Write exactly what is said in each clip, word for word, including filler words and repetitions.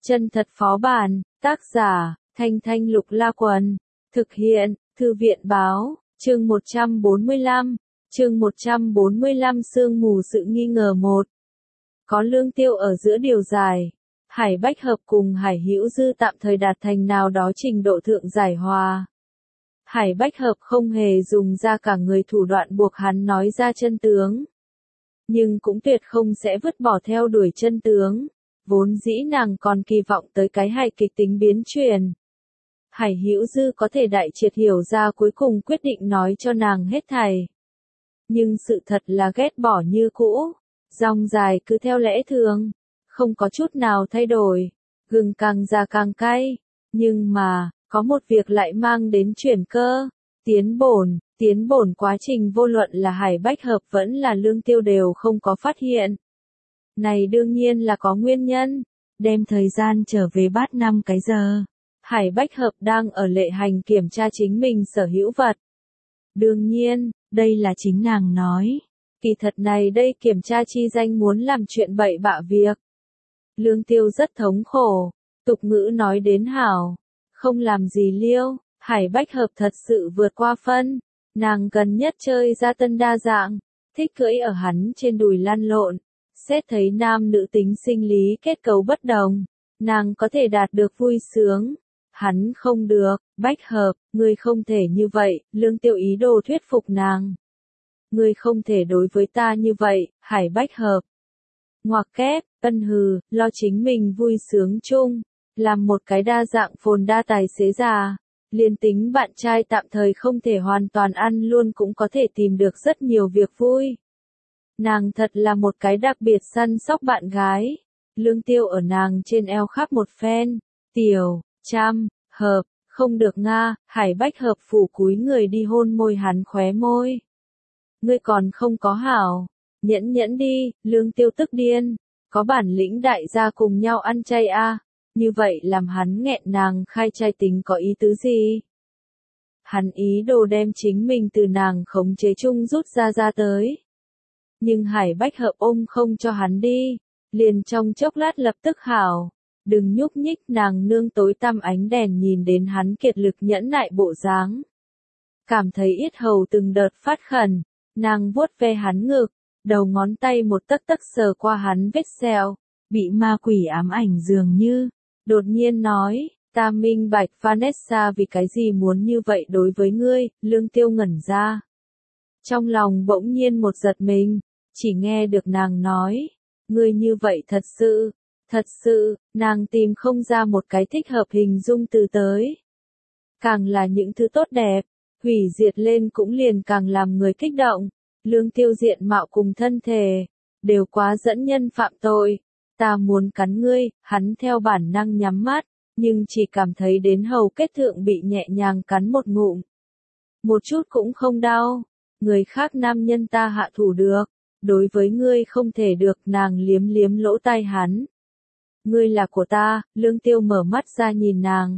Chân thật phó bản, tác giả, Thanh Thanh Lục La Quần, thực hiện, Thư viện báo, chương một trăm bốn mươi lăm, chương một trăm bốn mươi lăm sương mù sự nghi ngờ một. Có Lương Tiêu ở giữa điều giải, Hải Bách Hợp cùng Hải Hữu Dư tạm thời đạt thành nào đó trình độ thượng giải hòa. Hải Bách Hợp không hề dùng ra cả người thủ đoạn buộc hắn nói ra chân tướng. Nhưng cũng tuyệt không sẽ vứt bỏ theo đuổi chân tướng. Vốn dĩ nàng còn kỳ vọng tới cái hài kịch tính biến chuyển. Hải Hữu Dư có thể đại triệt hiểu ra cuối cùng quyết định nói cho nàng hết thảy. Nhưng sự thật là ghét bỏ như cũ. Dòng dài cứ theo lẽ thường. Không có chút nào thay đổi. Gừng càng già càng cay. Nhưng mà, có một việc lại mang đến chuyển cơ. Tiến bổn, tiến bổn quá trình vô luận là Hải Bách Hợp vẫn là Lương Tiêu đều không có phát hiện. Này đương nhiên là có nguyên nhân. Đem thời gian trở về bát năm cái giờ. Hải Bách Hợp đang ở lệ hành kiểm tra chính mình sở hữu vật. Đương nhiên, đây là chính nàng nói. Kỳ thật này đây kiểm tra chi danh muốn làm chuyện bậy bạ việc. Lương Tiêu rất thống khổ. Tục ngữ nói đến hảo. Không làm gì liêu. Hải Bách Hợp thật sự vượt qua phân. Nàng gần nhất chơi ra tân đa dạng. Thích cưỡi ở hắn trên đùi lăn lộn. Xét thấy nam nữ tính sinh lý kết cấu bất đồng. Nàng có thể đạt được vui sướng. Hắn không được. Bách Hợp, ngươi không thể như vậy. Lương Tiêu ý đồ thuyết phục nàng. Ngươi không thể đối với ta như vậy. Hải Bách Hợp. Ngoặc kép, ân hừ, lo chính mình vui sướng chung. Làm một cái đa dạng phồn đa tài xế già. Liên tính bạn trai tạm thời không thể hoàn toàn ăn luôn cũng có thể tìm được rất nhiều việc vui. Nàng thật là một cái đặc biệt săn sóc bạn gái. Lương Tiêu ở nàng trên eo khắp một phen. Tiểu, Trăm, Hợp, không được nga. Hải Bách Hợp phủ cúi người đi hôn môi hắn khóe môi. Ngươi còn không có hảo. Nhẫn nhẫn đi. Lương Tiêu tức điên. Có bản lĩnh đại gia cùng nhau ăn chay a. À. Như vậy làm hắn nghẹn nàng khai chay tính có ý tứ gì? Hắn ý đồ đem chính mình từ nàng khống chế chung rút ra ra tới. Nhưng Hải Bách Hợp ôm không cho hắn đi. Liền trong chốc lát lập tức hảo. Đừng nhúc nhích. Nàng nương tối tăm ánh đèn nhìn đến hắn kiệt lực nhẫn nại bộ dáng. Cảm thấy yết hầu từng đợt phát khẩn. Nàng vuốt ve hắn ngực. Đầu ngón tay một tấc tấc sờ qua hắn vết sẹo. Bị ma quỷ ám ảnh dường như. Đột nhiên nói. Ta minh bạch Vanessa vì cái gì muốn như vậy đối với ngươi. Lương Tiêu ngẩn ra. Trong lòng bỗng nhiên một giật mình. Chỉ nghe được nàng nói. Ngươi như vậy thật sự. Thật sự, nàng tìm không ra một cái thích hợp hình dung từ tới. Càng là những thứ tốt đẹp. Hủy diệt lên cũng liền càng làm người kích động. Lương Tiêu diện mạo cùng thân thể. Đều quá dẫn nhân phạm tội. Ta muốn cắn ngươi. Hắn theo bản năng nhắm mắt. Nhưng chỉ cảm thấy đến hầu kết thượng bị nhẹ nhàng cắn một ngụm. Một chút cũng không đau. Người khác nam nhân ta hạ thủ được. Đối với ngươi không thể được. Nàng liếm liếm lỗ tai hắn. Ngươi là của ta. Lương Tiêu mở mắt ra nhìn nàng.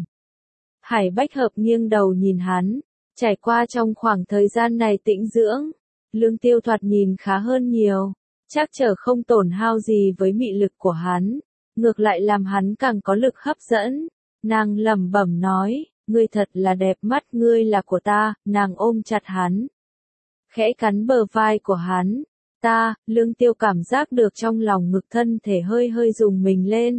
Hải Bách Hợp nghiêng đầu nhìn hắn. Trải qua trong khoảng thời gian này tĩnh dưỡng. Lương Tiêu thoạt nhìn khá hơn nhiều. Chắc chở không tổn hao gì với mị lực của hắn. Ngược lại làm hắn càng có lực hấp dẫn. Nàng lẩm bẩm nói. Ngươi thật là đẹp mắt. Ngươi là của ta. Nàng ôm chặt hắn. Khẽ cắn bờ vai của hắn. Ta, Lương Tiêu cảm giác được trong lòng ngực thân thể hơi hơi rùng mình lên.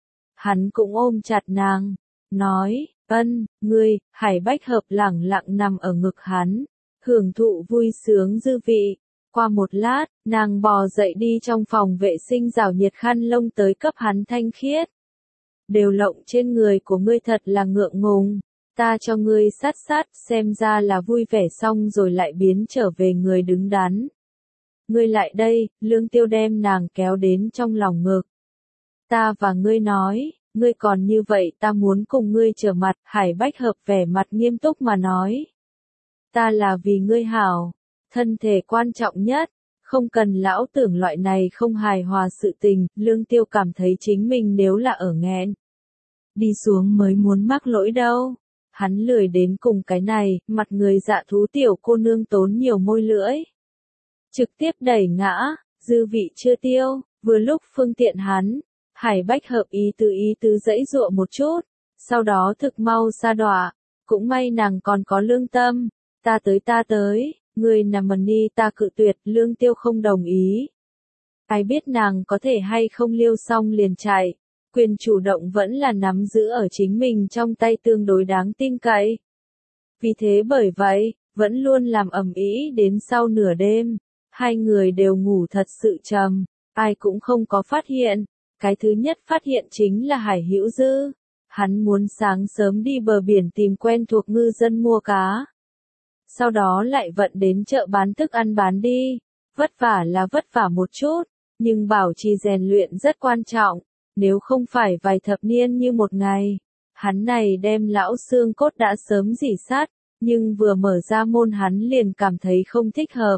Hắn cũng ôm chặt nàng. Nói, ân, ngươi. Hải Bách Hợp lẳng lặng nằm ở ngực hắn. Hưởng thụ vui sướng dư vị. Qua một lát, nàng bò dậy đi trong phòng vệ sinh rảo nhiệt khăn lông tới cấp hắn thanh khiết. Đều lộng trên người của ngươi thật là ngượng ngùng. Ta cho ngươi sát sát xem ra là vui vẻ xong rồi lại biến trở về người đứng đắn. Ngươi lại đây. Lương Tiêu đem nàng kéo đến trong lòng ngực. Ta và ngươi nói, ngươi còn như vậy ta muốn cùng ngươi trở mặt. Hải Bách Hợp vẻ mặt nghiêm túc mà nói. Ta là vì ngươi hảo. Thân thể quan trọng nhất. Không cần lão tưởng loại này không hài hòa sự tình. Lương Tiêu cảm thấy chính mình nếu là ở nghẹn. Đi xuống mới muốn mắc lỗi đâu. Hắn lười đến cùng cái này. Mặt người dạ thú tiểu cô nương tốn nhiều môi lưỡi. Trực tiếp đẩy ngã. Dư vị chưa tiêu. Vừa lúc phương tiện hắn. Hải Bách Hợp ý tứ ý tứ giãy giụa một chút, sau đó thực mau sa đọa, cũng may nàng còn có lương tâm, ta tới ta tới, người nằm mần ni ta cự tuyệt, Lương Tiêu không đồng ý. Ai biết nàng có thể hay không liêu xong liền chạy, quyền chủ động vẫn là nắm giữ ở chính mình trong tay tương đối đáng tin cậy. Vì thế bởi vậy, vẫn luôn làm ầm ĩ đến sau nửa đêm, hai người đều ngủ thật sự trầm, ai cũng không có phát hiện. Cái thứ nhất phát hiện chính là Hải Hữu Dư, hắn muốn sáng sớm đi bờ biển tìm quen thuộc ngư dân mua cá. Sau đó lại vận đến chợ bán thức ăn bán đi, vất vả là vất vả một chút, nhưng bảo trì rèn luyện rất quan trọng, nếu không phải vài thập niên như một ngày. Hắn này đem lão xương cốt đã sớm rỉ sát, nhưng vừa mở ra môn hắn liền cảm thấy không thích hợp.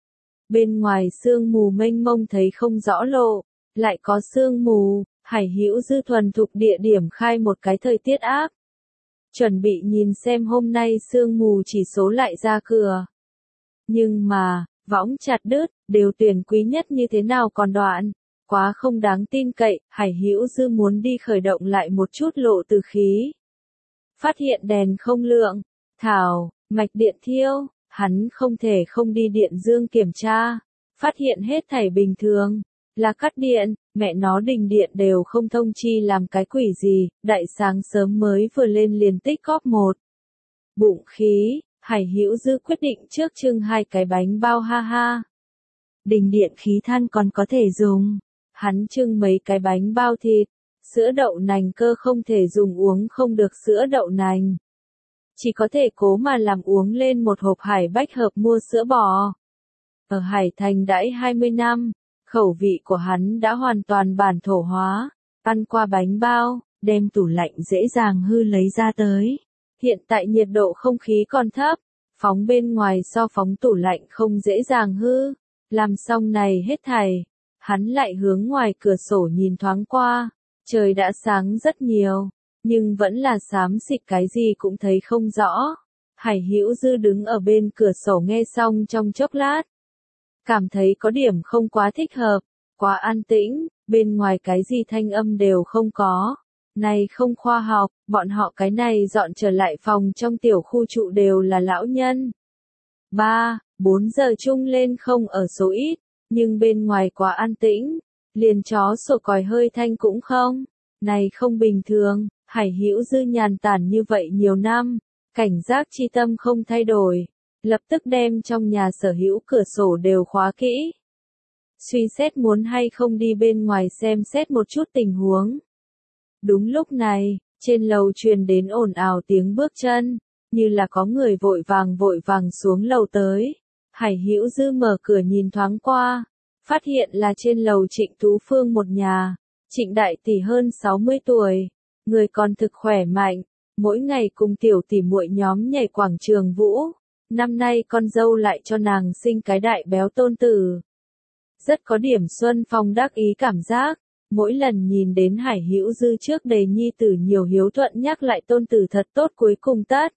Bên ngoài sương mù mênh mông thấy không rõ lộ, lại có sương mù, Hải Hữu Dư thuần thục địa điểm khai một cái thời tiết áp. Chuẩn bị nhìn xem hôm nay sương mù chỉ số lại ra cửa. Nhưng mà, võng chặt đứt, đều tuyển quý nhất như thế nào còn đoạn, quá không đáng tin cậy, Hải Hữu Dư muốn đi khởi động lại một chút lộ từ khí. Phát hiện đèn không lượng, thảo, mạch điện thiêu, hắn không thể không đi điện dương kiểm tra, phát hiện hết thảy bình thường, là cắt điện, mẹ nó đình điện đều không thông chi làm cái quỷ gì, đại sáng sớm mới vừa lên liền tích góp một. Bụng khí, Hải Hữu Dư quyết định trước trưng hai cái bánh bao ha ha. Đình điện khí than còn có thể dùng, hắn trưng mấy cái bánh bao thịt, sữa đậu nành cơ không thể dùng uống không được sữa đậu nành. Chỉ có thể cố mà làm uống lên một hộp Hải Bách Hợp mua sữa bò. Ở Hải Thành đãi hai mươi năm, khẩu vị của hắn đã hoàn toàn bản thổ hóa, ăn qua bánh bao, đem tủ lạnh dễ dàng hư lấy ra tới. Hiện tại nhiệt độ không khí còn thấp, phóng bên ngoài so phóng tủ lạnh không dễ dàng hư. Làm xong này hết thảy, hắn lại hướng ngoài cửa sổ nhìn thoáng qua, trời đã sáng rất nhiều, nhưng vẫn là xám xịt cái gì cũng thấy không rõ. Hải Hữu Dư đứng ở bên cửa sổ nghe xong trong chốc lát, cảm thấy có điểm không quá thích hợp, quá an tĩnh, bên ngoài cái gì thanh âm đều không có. Này không khoa học, bọn họ cái này dọn trở lại phòng trong tiểu khu trụ đều là lão nhân. ba, bốn giờ chung lên không ở số ít, nhưng bên ngoài quá an tĩnh, liền chó sổ còi hơi thanh cũng không. Này không bình thường, Hải Hữu Dư nhàn tản như vậy nhiều năm, cảnh giác chi tâm không thay đổi, lập tức đem trong nhà sở hữu cửa sổ đều khóa kỹ. Suy xét muốn hay không đi bên ngoài xem xét một chút tình huống. Đúng lúc này, trên lầu truyền đến ồn ào tiếng bước chân, như là có người vội vàng vội vàng xuống lầu tới. Hải Hữu Dư mở cửa nhìn thoáng qua, phát hiện là trên lầu Trịnh Tú Phương một nhà. Trịnh đại tỷ hơn sáu mươi tuổi, người còn thực khỏe mạnh, mỗi ngày cùng tiểu tỷ muội nhóm nhảy quảng trường vũ. Năm nay con dâu lại cho nàng sinh cái đại béo tôn tử. Rất có điểm Xuân Phong đắc ý cảm giác, mỗi lần nhìn đến Hải Hữu Dư trước đầy nhi tử nhiều hiếu thuận nhắc lại tôn tử thật tốt cuối cùng tất.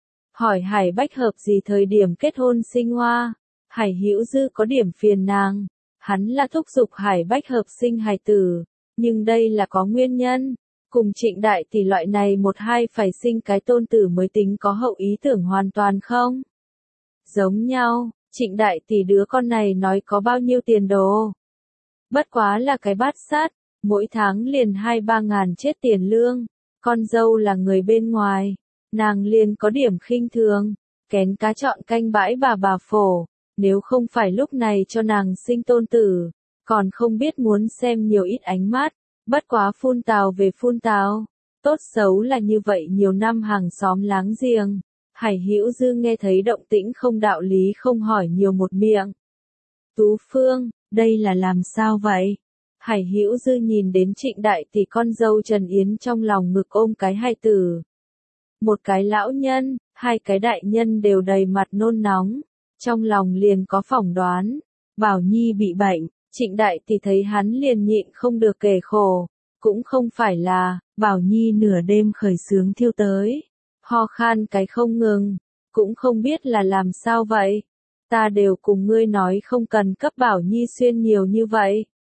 Hỏi Hải Bách Hợp gì thời điểm kết hôn sinh hoa, Hải Hữu Dư có điểm phiền nàng, hắn là thúc giục Hải Bách Hợp sinh hài tử, nhưng đây là có nguyên nhân, cùng Trịnh đại tỷ loại này một hai phải sinh cái tôn tử mới tính có hậu ý tưởng hoàn toàn không? Giống nhau, Trịnh đại tỷ đứa con này nói có bao nhiêu tiền đồ. Bất quá là cái bát sát, mỗi tháng liền hai ba ngàn chết tiền lương, con dâu là người bên ngoài, nàng liền có điểm khinh thường, kén cá chọn canh bãi bà bà phổ, nếu không phải lúc này cho nàng sinh tôn tử, còn không biết muốn xem nhiều ít ánh mắt, bất quá phun tào về phun tào, tốt xấu là như vậy nhiều năm hàng xóm láng giềng. Hải Hữu Dư nghe thấy động tĩnh không đạo lý không hỏi nhiều một miệng. Tú Phương, đây là làm sao vậy? Hải Hữu Dư nhìn đến Trịnh đại tỷ con dâu Trần Yến trong lòng ngực ôm cái hài tử. Một cái lão nhân, hai cái đại nhân đều đầy mặt nôn nóng, trong lòng liền có phỏng đoán, Bảo Nhi bị bệnh, Trịnh đại tỷ thấy hắn liền nhịn không được kể khổ, cũng không phải là, Bảo Nhi nửa đêm khởi sướng thiêu tới. Ho khan cái không ngừng, cũng không biết là làm sao vậy. Ta đều cùng ngươi nói không cần cấp Bảo Nhi xuyên nhiều như vậy.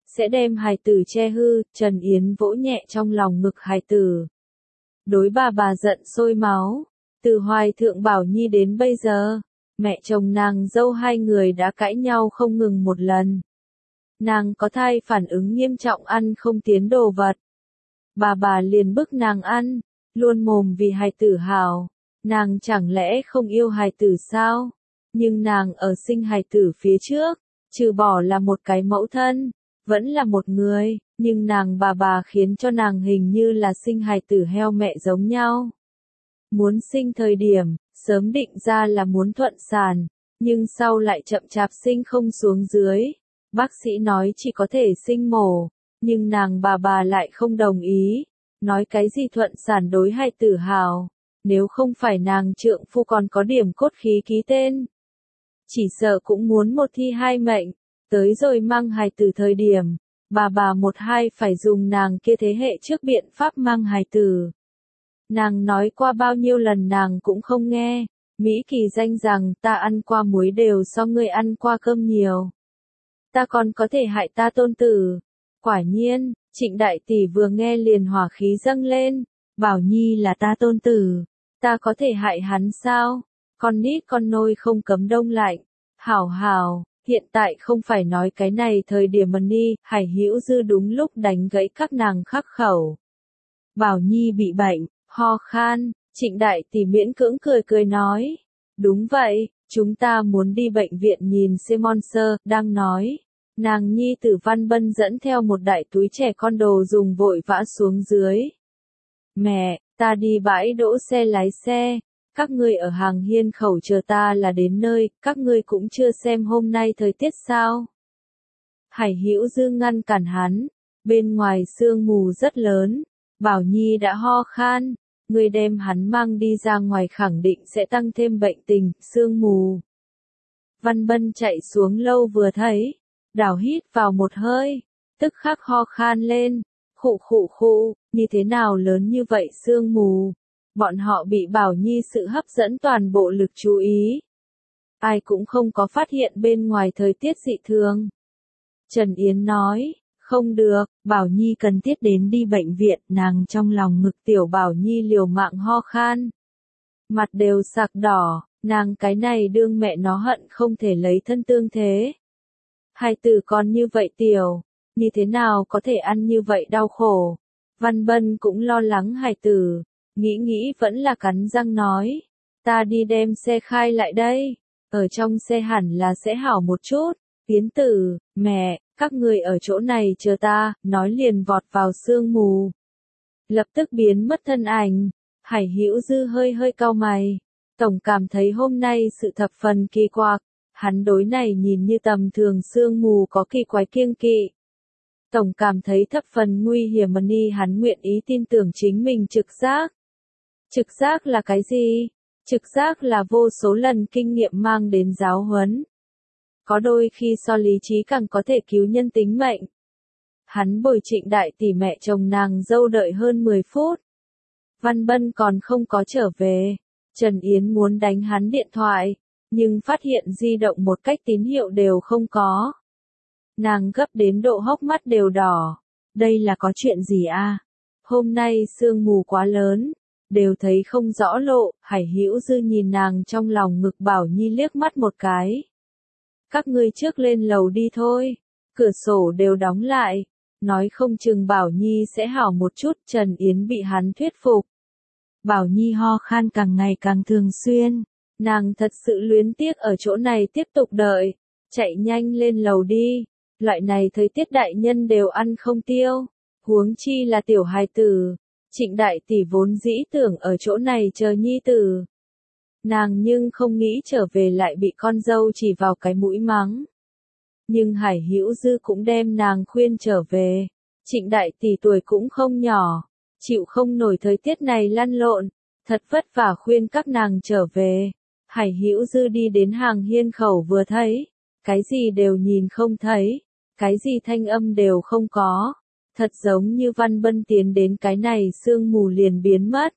sẽ đem hài tử che hư, Trần Yến vỗ nhẹ trong lòng ngực hài tử. Đối bà bà giận sôi máu, từ hoài thượng Bảo Nhi đến bây giờ, mẹ chồng nàng dâu hai người đã cãi nhau không ngừng một lần. Nàng có thai phản ứng nghiêm trọng ăn không tiến đồ vật. Bà bà liền bức nàng ăn, luôn mồm vì hài tử hào. Nàng chẳng lẽ không yêu hài tử sao? Nhưng nàng ở sinh hài tử phía trước, trừ bỏ là một cái mẫu thân, vẫn là một người, nhưng nàng bà bà khiến cho nàng hình như là sinh hài tử heo mẹ giống nhau. Muốn sinh thời điểm, sớm định ra là muốn thuận sản, nhưng sau lại chậm chạp sinh không xuống dưới. Bác sĩ nói chỉ có thể sinh mổ, nhưng nàng bà bà lại không đồng ý, nói cái gì thuận sản đối hài tử hào, nếu không phải nàng trượng phu còn có điểm cốt khí ký tên. Chỉ sợ cũng muốn một thi hai mệnh, tới rồi mang hài tử thời điểm, bà bà một hai phải dùng nàng kia thế hệ trước biện pháp mang hài tử. Nàng nói qua bao nhiêu lần nàng cũng không nghe, Mỹ kỳ danh rằng ta ăn qua muối đều so ngươi ăn qua cơm nhiều. Ta còn có thể hại ta tôn tử. Quả nhiên, Trịnh Đại Tỷ vừa nghe liền hỏa khí dâng lên, Bảo Nhi là ta tôn tử, ta có thể hại hắn sao? Con nít con nôi không cấm đông lạnh. Hảo hảo, hiện tại không phải nói cái này thời điểm mà ni, Hải Hữu Dư đúng lúc đánh gãy các nàng khắc khẩu. Bảo Nhi bị bệnh, ho khan, Trịnh Đại Tỷ miễn cưỡng cười cười nói. Đúng vậy, chúng ta muốn đi bệnh viện nhìn Simon Sơ, đang nói. Nàng nhi tử Văn Bân dẫn theo một đại túi trẻ con đồ dùng vội vã xuống dưới. Mẹ, ta đi bãi đỗ xe lái xe, các ngươi ở hàng hiên khẩu chờ ta là đến nơi, các ngươi cũng chưa xem hôm nay thời tiết sao. Hải Hữu Dư ngăn cản hắn, bên ngoài sương mù rất lớn, Bảo Nhi đã ho khan, ngươi đem hắn mang đi ra ngoài khẳng định sẽ tăng thêm bệnh tình, sương mù. Văn Bân chạy xuống lâu vừa thấy, đảo hít vào một hơi, tức khắc ho khan lên, khụ khụ khụ, như thế nào lớn như vậy sương mù. Bọn họ bị Bảo Nhi sự hấp dẫn toàn bộ lực chú ý. Ai cũng không có phát hiện bên ngoài thời tiết dị thường. Trần Yến nói, không được, Bảo Nhi cần thiết đến đi bệnh viện, nàng trong lòng ngực tiểu Bảo Nhi liều mạng ho khan. Mặt đều sặc đỏ, nàng cái này đương mẹ nó hận không thể lấy thân tương thế. Hai tử con như vậy tiểu, như thế nào có thể ăn như vậy đau khổ. Văn Bân cũng lo lắng hài tử, nghĩ nghĩ vẫn là cắn răng nói, ta đi đem xe khai lại đây, ở trong xe hẳn là sẽ hảo một chút. Tiến tử, mẹ, các người ở chỗ này chờ ta, nói liền vọt vào sương mù. Lập tức biến mất thân ảnh, Hải Hữu Dư hơi hơi cau mày, tổng cảm thấy hôm nay sự thập phần kỳ quặc. Hắn đối này nhìn như tầm thường sương mù có kỳ quái kiêng kỵ. Tổng cảm thấy thập phần nguy hiểm mà ni hắn nguyện ý tin tưởng chính mình trực giác. Trực giác là cái gì? Trực giác là vô số lần kinh nghiệm mang đến giáo huấn. Có đôi khi so lý trí càng có thể cứu nhân tính mệnh. Hắn bồi Trịnh Đại Tỷ mẹ chồng nàng dâu đợi hơn mười phút. Văn Bân còn không có trở về. Trần Yến muốn đánh hắn điện thoại, nhưng phát hiện di động một cách tín hiệu đều không có. Nàng gấp đến độ hốc mắt đều đỏ. Đây là có chuyện gì a? Hôm nay sương mù quá lớn, đều thấy không rõ lộ. Hải Hữu Dư nhìn nàng trong lòng ngực Bảo Nhi liếc mắt một cái. Các ngươi trước lên lầu đi thôi, cửa sổ đều đóng lại, nói không chừng Bảo Nhi sẽ hảo một chút. Trần Yến bị hắn thuyết phục. Bảo Nhi ho khan càng ngày càng thường xuyên, nàng thật sự luyến tiếc ở chỗ này tiếp tục đợi, chạy nhanh lên lầu đi, loại này thời tiết đại nhân đều ăn không tiêu, huống chi là tiểu hài tử. Trịnh Đại Tỷ vốn dĩ tưởng ở chỗ này chờ nhi tử. Nàng nhưng không nghĩ trở về lại bị con dâu chỉ vào cái mũi mắng. Nhưng Hải Hữu Dư cũng đem nàng khuyên trở về. Trịnh Đại Tỷ tuổi cũng không nhỏ, chịu không nổi thời tiết này lăn lộn, thật vất vả khuyên các nàng trở về. Hải Hữu Dư đi đến hàng hiên khẩu vừa thấy, cái gì đều nhìn không thấy, cái gì thanh âm đều không có, thật giống như Văn Bân tiến đến cái này sương mù liền biến mất.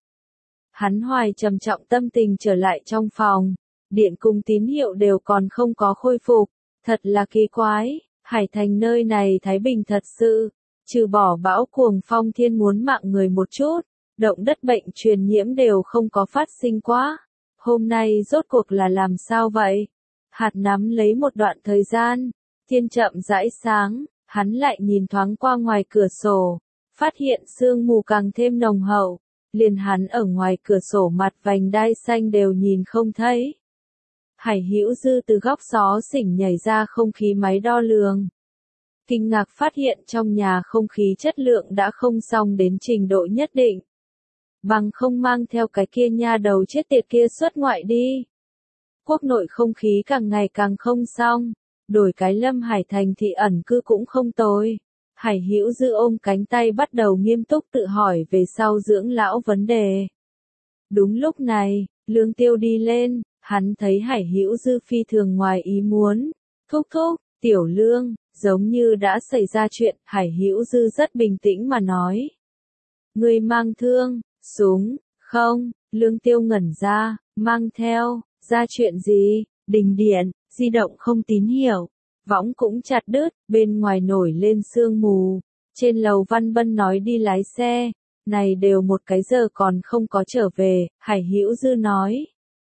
Hắn hoài trầm trọng tâm tình trở lại trong phòng, điện cùng tín hiệu đều còn không có khôi phục, thật là kỳ quái. Hải Thành nơi này thái bình thật sự, trừ bỏ bão cuồng phong thiên muốn mạng người một chút, động đất bệnh truyền nhiễm đều không có phát sinh quá. Hôm nay rốt cuộc là làm sao vậy? Hạt nắm lấy một đoạn thời gian, thiên chậm rãi sáng, hắn lại nhìn thoáng qua ngoài cửa sổ, phát hiện sương mù càng thêm nồng hậu, liền hắn ở ngoài cửa sổ mặt vành đai xanh đều nhìn không thấy. Hải Hữu Dư từ góc xó xỉnh nhảy ra không khí máy đo lường. Kinh ngạc phát hiện trong nhà không khí chất lượng đã không xong đến trình độ nhất định. Bằng không mang theo cái kia nha đầu chết tiệt kia xuất ngoại đi. Quốc nội không khí càng ngày càng không xong, đổi cái Lâm Hải Thành thị ẩn cư cũng không tồi. Hải Hữu Dư ôm cánh tay bắt đầu nghiêm túc tự hỏi về sau dưỡng lão vấn đề. Đúng lúc này, Lương Tiêu đi lên, hắn thấy Hải Hữu Dư phi thường ngoài ý muốn. Thúc thúc, Tiểu Lương, giống như đã xảy ra chuyện, Hải Hữu Dư rất bình tĩnh mà nói. Người mang thương, súng, không, Lương Tiêu ngẩn ra, mang theo, ra chuyện gì, đình điện, di động không tín hiệu, võng cũng chặt đứt, bên ngoài nổi lên sương mù, trên lầu Văn Bân nói đi lái xe, này đều một cái giờ còn không có trở về, Hải Hữu Dư nói.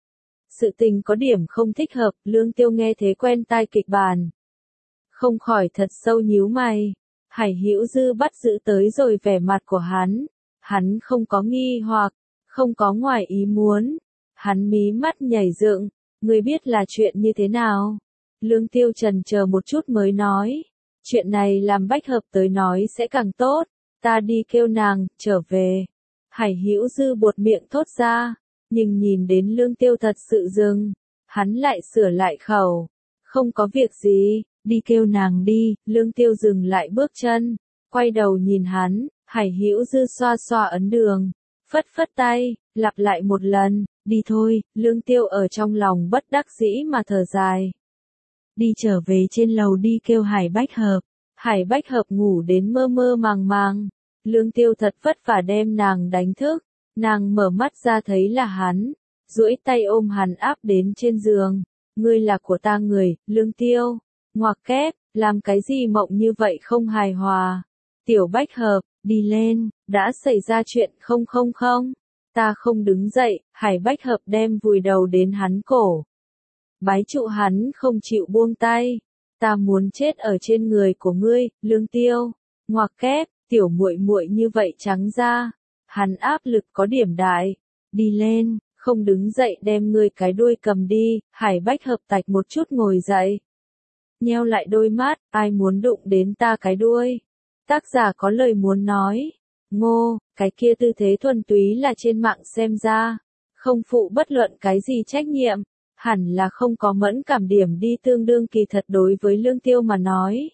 Sự tình có điểm không thích hợp, Lương Tiêu nghe thế quen tai kịch bản. Không khỏi thật sâu nhíu mày, Hải Hữu Dư bắt giữ tới rồi vẻ mặt của hắn, hắn không có nghi hoặc, không có ngoài ý muốn, hắn mí mắt nhảy dựng, người biết là chuyện như thế nào? Lương Tiêu trần chờ một chút mới nói, chuyện này làm Bách Hợp tới nói sẽ càng tốt, ta đi kêu nàng, trở về. Hải Hữu Dư buột miệng thốt ra, nhưng nhìn đến Lương Tiêu thật sự dừng, hắn lại sửa lại khẩu, không có việc gì, đi kêu nàng đi, Lương Tiêu dừng lại bước chân, quay đầu nhìn hắn, Hải Hữu Dư xoa xoa ấn đường, phất phất tay, lặp lại một lần, đi thôi, Lương Tiêu ở trong lòng bất đắc dĩ mà thở dài. Đi trở về trên lầu đi kêu Hải Bách Hợp, Hải Bách Hợp ngủ đến mơ mơ màng màng, Lương Tiêu thật vất vả đem nàng đánh thức, nàng mở mắt ra thấy là hắn, duỗi tay ôm hắn áp đến trên giường, ngươi là của ta người, Lương Tiêu, ngoặc kép, làm cái gì mộng như vậy không hài hòa. Tiểu Bách Hợp, đi lên, đã xảy ra chuyện không không không, ta không đứng dậy, Hải Bách Hợp đem vùi đầu đến hắn cổ. Bái trụ hắn không chịu buông tay, ta muốn chết ở trên người của ngươi, Lương Tiêu, ngoặc kép, tiểu muội muội như vậy trắng ra, hắn áp lực có điểm đại, đi lên, không đứng dậy đem ngươi cái đuôi cầm đi, Hải Bách Hợp tạch một chút ngồi dậy. Nheo lại đôi mắt, ai muốn đụng đến ta cái đuôi? Tác giả có lời muốn nói. Ngô, cái kia tư thế thuần túy là trên mạng xem ra, không phụ bất luận cái gì trách nhiệm, hẳn là không có mẫn cảm điểm đi tương đương kỳ thật đối với Lương Tiêu mà nói.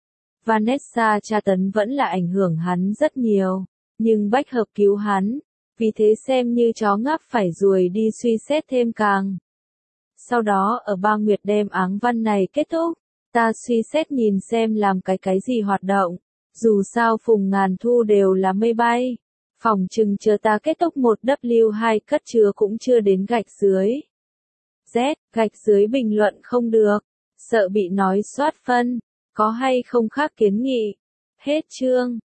Vanessa tra tấn vẫn là ảnh hưởng hắn rất nhiều, nhưng Bách Hợp cứu hắn, vì thế xem như chó ngáp phải ruồi đi suy xét thêm càng. Sau đó ở Ba Nguyệt đem áng văn này kết thúc, ta suy xét nhìn xem làm cái cái gì hoạt động. Dù sao Phùng Ngàn Thu đều là mây bay, phòng chừng chờ ta kết thúc một W hai cất chứa cũng chưa đến gạch dưới. Z, gạch dưới bình luận không được, sợ bị nói soát phân, có hay không khác kiến nghị. Hết chương.